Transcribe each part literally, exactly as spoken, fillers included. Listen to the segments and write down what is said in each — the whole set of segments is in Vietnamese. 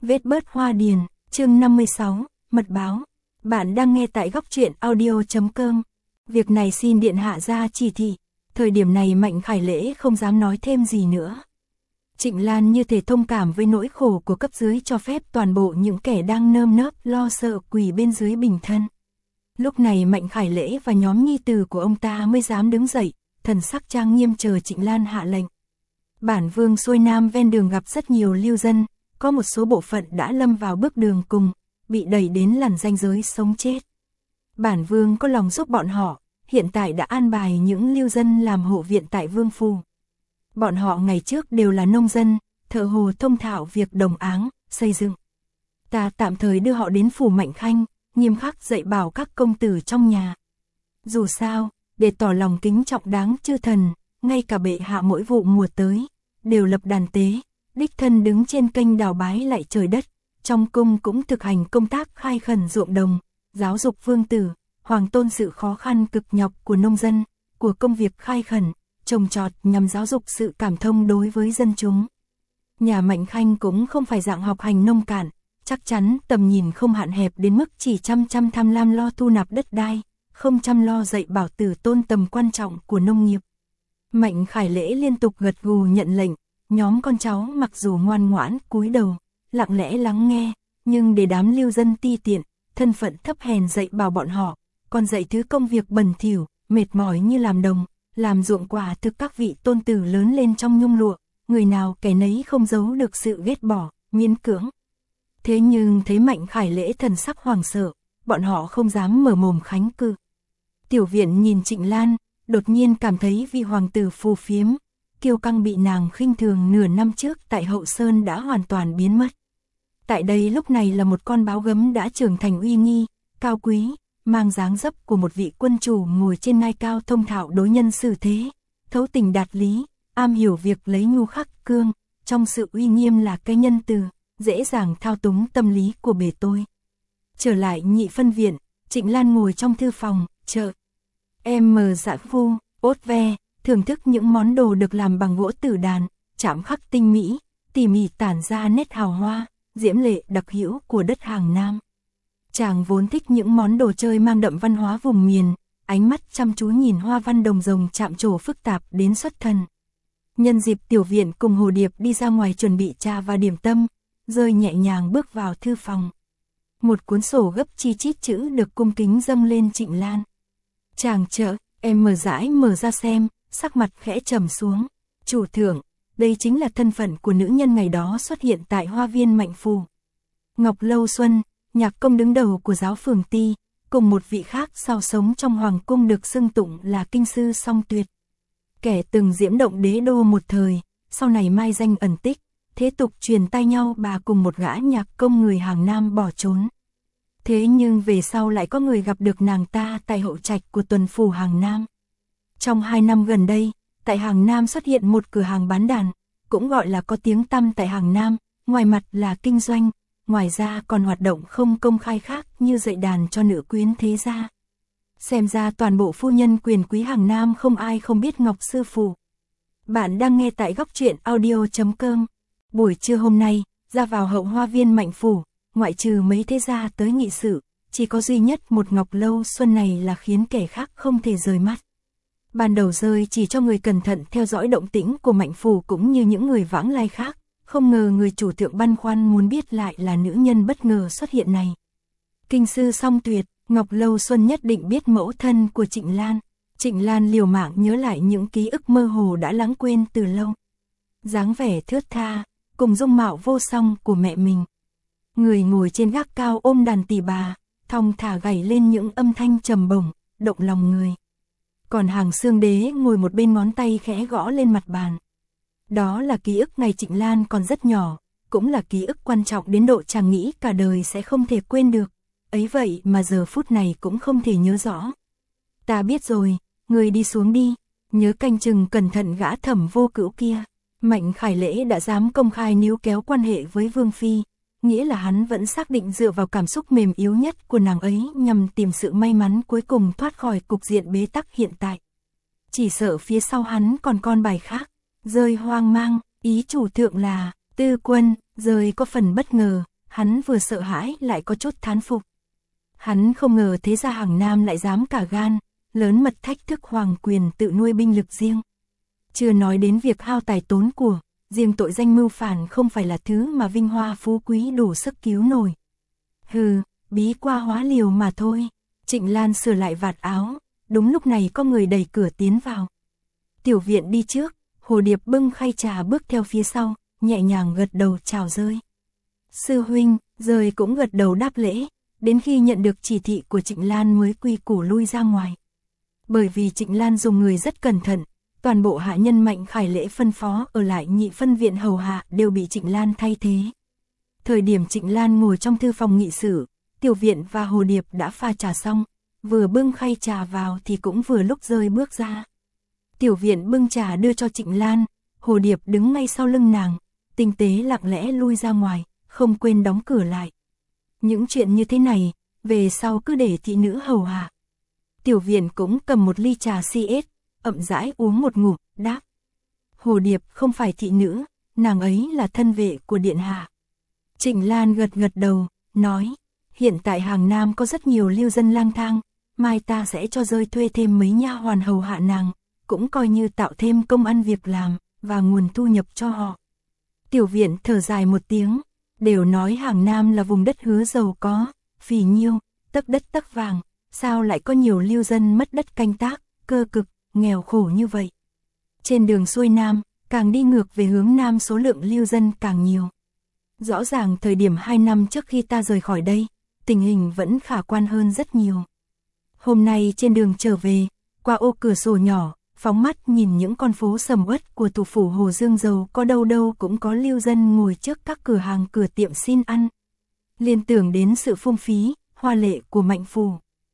Vết bớt hoa điền, chương năm mươi sáu, mật báo. Bạn đang nghe tại góc truyện audio.com. Việc này xin điện hạ ra chỉ thị. Thời điểm này Mạnh Khải Lễ không dám nói thêm gì nữa. Trịnh Lan như thể thông cảm với nỗi khổ của cấp dưới cho phép toàn bộ những kẻ đang nơm nớp lo sợ quỳ bên dưới bình thân. Lúc này Mạnh Khải Lễ và nhóm nhi tử của ông ta mới dám đứng dậy, thần sắc trang nghiêm chờ Trịnh Lan hạ lệnh. Bản vương xuôi nam ven đường gặp rất nhiều lưu dân, có một số bộ phận đã lâm vào bước đường cùng, bị đẩy đến lằn ranh giới sống chết. Bản vương có lòng giúp bọn họ, hiện tại đã an bài những lưu dân làm hộ viện tại vương phủ. Bọn họ ngày trước đều là nông dân, thợ hồ thông thạo việc đồng áng, xây dựng. Ta tạm thời đưa họ đến phủ Mạnh Khanh, nghiêm khắc dạy bảo các công tử trong nhà. Dù sao, để tỏ lòng kính trọng đáng chư thần, ngay cả bệ hạ mỗi vụ mùa tới, đều lập đàn tế, đích thân đứng trên kênh đào bái lạy trời đất, trong cung cũng thực hành công tác khai khẩn ruộng đồng, giáo dục vương tử, hoàng tôn sự khó khăn cực nhọc của nông dân, của công việc khai khẩn, trồng trọt nhằm giáo dục sự cảm thông đối với dân chúng. Nhà Mạnh Khanh cũng không phải dạng học hành nông cạn, chắc chắn tầm nhìn không hạn hẹp đến mức chỉ chăm chăm tham lam lo thu nạp đất đai, không chăm lo dạy bảo tử tôn tầm quan trọng của nông nghiệp. Mạnh Khải Lễ liên tục gật gù nhận lệnh, nhóm con cháu mặc dù ngoan ngoãn cúi đầu, lặng lẽ lắng nghe, nhưng để đám lưu dân ti tiện, thân phận thấp hèn dạy bảo bọn họ, còn dạy thứ công việc bẩn thỉu, mệt mỏi như làm đồng, làm ruộng quả thực các vị tôn tử lớn lên trong nhung lụa, người nào kẻ nấy không giấu được sự ghét bỏ, miễn cưỡng. Thế nhưng thấy Mạnh Khải Lễ thần sắc hoảng sợ, bọn họ không dám mở mồm kháng cự. Tiểu viện nhìn Trịnh Lan, đột nhiên cảm thấy vị hoàng tử phù phiếm, kiêu căng bị nàng khinh thường nửa năm trước tại Hậu Sơn đã hoàn toàn biến mất. Tại đây lúc này là một con báo gấm đã trưởng thành uy nghi, cao quý, mang dáng dấp của một vị quân chủ ngồi trên ngai cao thông thạo đối nhân xử thế, thấu tình đạt lý, am hiểu việc lấy nhu khắc cương, trong sự uy nghiêm là cái nhân từ, dễ dàng thao túng tâm lý của bề tôi. Trở lại nhị phân viện, Trịnh Lan ngồi trong thư phòng, chợ. Em mở dạ phu, ốt ve, thưởng thức những món đồ được làm bằng gỗ tử đàn, chạm khắc tinh mỹ, tỉ mỉ tản ra nét hào hoa, diễm lệ đặc hữu của đất Hàng Nam. Chàng vốn thích những món đồ chơi mang đậm văn hóa vùng miền, ánh mắt chăm chú nhìn hoa văn đồng rồng chạm trổ phức tạp đến xuất thần. Nhân dịp tiểu viện cùng Hồ Điệp đi ra ngoài chuẩn bị trà và điểm tâm, rơi nhẹ nhàng bước vào thư phòng. Một cuốn sổ gấp chi chít chữ được cung kính dâng lên Trịnh Lan. Chàng chợ, em mở rãi mở ra xem, sắc mặt khẽ trầm xuống. Chủ thượng, đây chính là thân phận của nữ nhân ngày đó xuất hiện tại hoa viên Mạnh Phủ. Ngọc Lâu Xuân, nhạc công đứng đầu của giáo phường Ti, cùng một vị khác sau sống trong hoàng cung được xưng tụng là kinh sư song tuyệt. Kẻ từng diễm động đế đô một thời, sau này mai danh ẩn tích, thế tục truyền tai nhau bà cùng một gã nhạc công người Hàng Nam bỏ trốn. Thế nhưng về sau lại có người gặp được nàng ta tại hậu trạch của tuần phủ Hàng Nam. Trong hai năm gần đây, tại Hàng Nam xuất hiện một cửa hàng bán đàn, cũng gọi là có tiếng tăm tại Hàng Nam, ngoài mặt là kinh doanh, ngoài ra còn hoạt động không công khai khác như dạy đàn cho nữ quyến thế gia. Xem ra toàn bộ phu nhân quyền quý Hàng Nam không ai không biết Ngọc sư phụ. Bạn đang nghe tại góc truyện audio.com. Buổi trưa hôm nay, ra vào hậu hoa viên Mạnh Phủ, ngoại trừ mấy thế gia tới nghị sự, chỉ có duy nhất một Ngọc Lâu Xuân này là khiến kẻ khác không thể rời mắt. Ban đầu rơi chỉ cho người cẩn thận theo dõi động tĩnh của Mạnh Phủ cũng như những người vãng lai khác, không ngờ người chủ thượng băn khoăn muốn biết lại là nữ nhân bất ngờ xuất hiện này. Kinh sư song tuyệt, Ngọc Lâu Xuân nhất định biết mẫu thân của Trịnh Lan. Trịnh Lan liều mạng nhớ lại những ký ức mơ hồ đã lãng quên từ lâu. Dáng vẻ thướt tha, cùng dung mạo vô song của mẹ mình. Người ngồi trên gác cao ôm đàn tỳ bà, thong thả gảy lên những âm thanh trầm bổng, động lòng người. Còn Hàng Xương Đế ngồi một bên ngón tay khẽ gõ lên mặt bàn. Đó là ký ức ngày Trịnh Lan còn rất nhỏ, cũng là ký ức quan trọng đến độ chàng nghĩ cả đời sẽ không thể quên được. Ấy vậy mà giờ phút này cũng không thể nhớ rõ. Ta biết rồi, người đi xuống đi, nhớ canh chừng cẩn thận gã Thẩm Vô Cữu kia. Mạnh Khải Lễ đã dám công khai níu kéo quan hệ với Vương Phi, nghĩa là hắn vẫn xác định dựa vào cảm xúc mềm yếu nhất của nàng ấy nhằm tìm sự may mắn cuối cùng thoát khỏi cục diện bế tắc hiện tại. Chỉ sợ phía sau hắn còn con bài khác. Rơi hoang mang, ý chủ thượng là, tư quân, rơi có phần bất ngờ, hắn vừa sợ hãi lại có chút thán phục. Hắn không ngờ thế gia Hàng Nam lại dám cả gan, lớn mật thách thức hoàng quyền tự nuôi binh lực riêng. Chưa nói đến việc hao tài tốn của, riêng tội danh mưu phản không phải là thứ mà vinh hoa phú quý đủ sức cứu nổi. Hừ, bí qua hóa liều mà thôi. Trịnh Lan sửa lại vạt áo, đúng lúc này có người đẩy cửa tiến vào. Tiểu Viện đi trước, Hồ Điệp bưng khay trà bước theo phía sau, nhẹ nhàng gật đầu chào Rơi. Sư huynh, Rơi cũng gật đầu đáp lễ, đến khi nhận được chỉ thị của Trịnh Lan mới quy củ lui ra ngoài. Bởi vì Trịnh Lan dùng người rất cẩn thận, toàn bộ hạ nhân Mạnh Khải Lễ phân phó ở lại nhị phân viện hầu hạ đều bị Trịnh Lan thay thế. Thời điểm Trịnh Lan ngồi trong thư phòng nghị sự, Tiểu Viện và Hồ Điệp đã pha trà xong, vừa bưng khay trà vào thì cũng vừa lúc Rơi bước ra. Tiểu Viện bưng trà đưa cho Trịnh Lan, Hồ Điệp đứng ngay sau lưng nàng, tinh tế lặng lẽ lui ra ngoài, không quên đóng cửa lại. Những chuyện như thế này, về sau cứ để thị nữ hầu hạ. Tiểu Viện cũng cầm một ly trà si ết, ậm rãi uống một ngụm, đáp. Hồ Điệp không phải thị nữ, nàng ấy là thân vệ của điện hạ. Trịnh Lan gật gật đầu, nói, hiện tại Hàng Nam có rất nhiều lưu dân lang thang, mai ta sẽ cho Rơi thuê thêm mấy nha hoàn hầu hạ nàng, cũng coi như tạo thêm công ăn việc làm, và nguồn thu nhập cho họ. Tiểu Viện thở dài một tiếng, đều nói Hàng Nam là vùng đất hứa giàu có, phì nhiêu, tấc đất tấc vàng, sao lại có nhiều lưu dân mất đất canh tác, cơ cực, nghèo khổ như vậy. Trên đường xuôi Nam, càng đi ngược về hướng Nam số lượng lưu dân càng nhiều. Rõ ràng thời điểm hai năm trước khi ta rời khỏi đây, tình hình vẫn khả quan hơn rất nhiều. Hôm nay trên đường trở về, qua ô cửa sổ nhỏ, phóng mắt nhìn những con phố sầm uất của thủ phủ Hồ Dương Dầu, có đâu đâu cũng có lưu dân ngồi trước các cửa hàng cửa tiệm xin ăn. Liên tưởng đến sự phung phí, hoa lệ của Mạnh phủ.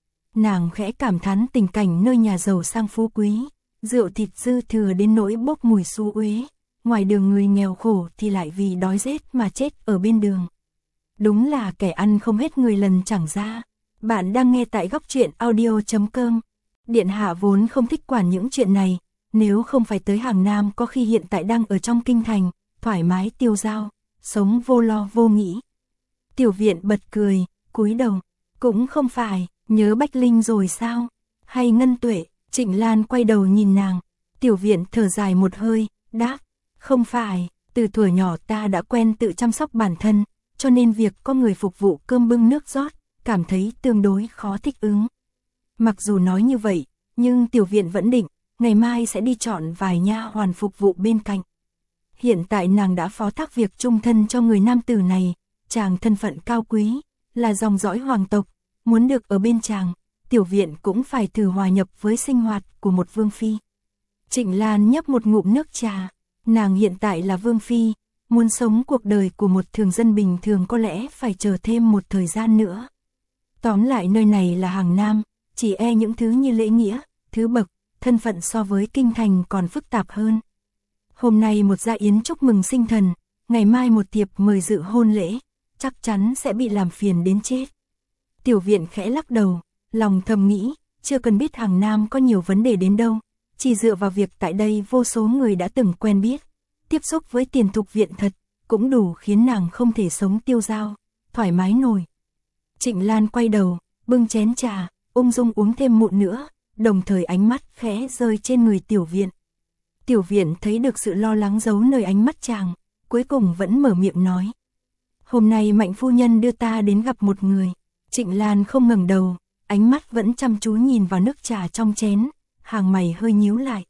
Nàng khẽ cảm thán tình cảnh nơi nhà giàu sang phú quý, rượu thịt dư thừa đến nỗi bốc mùi xú uế, ngoài đường người nghèo khổ thì lại vì đói rét mà chết ở bên đường. Đúng là kẻ ăn không hết người lần chẳng ra. Bạn đang nghe tại góc truyện audio chấm com. Điện hạ vốn không thích quản những chuyện này, nếu không phải tới Hàng Nam có khi hiện tại đang ở trong kinh thành, thoải mái tiêu dao, sống vô lo vô nghĩ. Tiểu Viện bật cười, cúi đầu, cũng không phải, nhớ Bách Linh rồi sao? Hay Ngân Tuệ? Trịnh Lan quay đầu nhìn nàng, Tiểu Viện thở dài một hơi, đáp, không phải, từ thuở nhỏ ta đã quen tự chăm sóc bản thân, cho nên việc có người phục vụ cơm bưng nước rót, cảm thấy tương đối khó thích ứng. Mặc dù nói như vậy, nhưng Tiểu Viện vẫn định, ngày mai sẽ đi chọn vài nha hoàn phục vụ bên cạnh. Hiện tại nàng đã phó thác việc chung thân cho người nam tử này, chàng thân phận cao quý, là dòng dõi hoàng tộc, muốn được ở bên chàng, Tiểu Viện cũng phải thử hòa nhập với sinh hoạt của một vương phi. Trịnh Lan nhấp một ngụm nước trà, nàng hiện tại là vương phi, muốn sống cuộc đời của một thường dân bình thường có lẽ phải chờ thêm một thời gian nữa. Tóm lại nơi này là Hàng Nam, chỉ e những thứ như lễ nghĩa, thứ bậc, thân phận so với kinh thành còn phức tạp hơn. Hôm nay một gia yến chúc mừng sinh thần, ngày mai một thiệp mời dự hôn lễ, chắc chắn sẽ bị làm phiền đến chết. Tiểu Viện khẽ lắc đầu, lòng thầm nghĩ, chưa cần biết Hàng Nam có nhiều vấn đề đến đâu, chỉ dựa vào việc tại đây vô số người đã từng quen biết, tiếp xúc với Tiền Thục Viện thật, cũng đủ khiến nàng không thể sống tiêu dao, thoải mái nổi. Trịnh Lan quay đầu, bưng chén trà, ung dung uống thêm muỗng nữa, đồng thời ánh mắt khẽ rơi trên người Tiểu Viện. Tiểu Viện thấy được sự lo lắng giấu nơi ánh mắt chàng, cuối cùng vẫn mở miệng nói. Hôm nay Mạnh phu nhân đưa ta đến gặp một người. Trịnh Lan không ngẩng đầu, ánh mắt vẫn chăm chú nhìn vào nước trà trong chén, hàng mày hơi nhíu lại.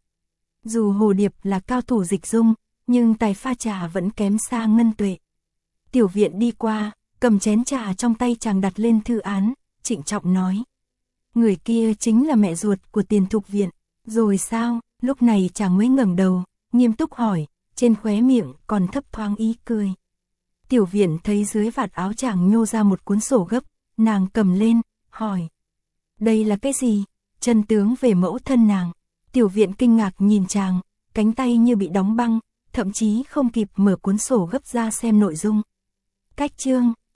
Dù Hồ Điệp là cao thủ dịch dung, nhưng tài pha trà vẫn kém xa Ngân Tuệ. Tiểu Viện đi qua, cầm chén trà trong tay chàng đặt lên thư án, trịnh trọng nói. Người kia chính là mẹ ruột của Tiền Thục Viện. Rồi sao? Lúc này chàng mới ngẩng đầu, nghiêm túc hỏi, trên khóe miệng còn thấp thoáng ý cười. Tiểu Viện thấy dưới vạt áo chàng nhô ra một cuốn sổ gấp, nàng cầm lên, hỏi. Đây là cái gì? Chân tướng về mẫu thân nàng. Tiểu Viện kinh ngạc nhìn chàng, cánh tay như bị đóng băng, thậm chí không kịp mở cuốn sổ gấp ra xem nội dung. Cách chương,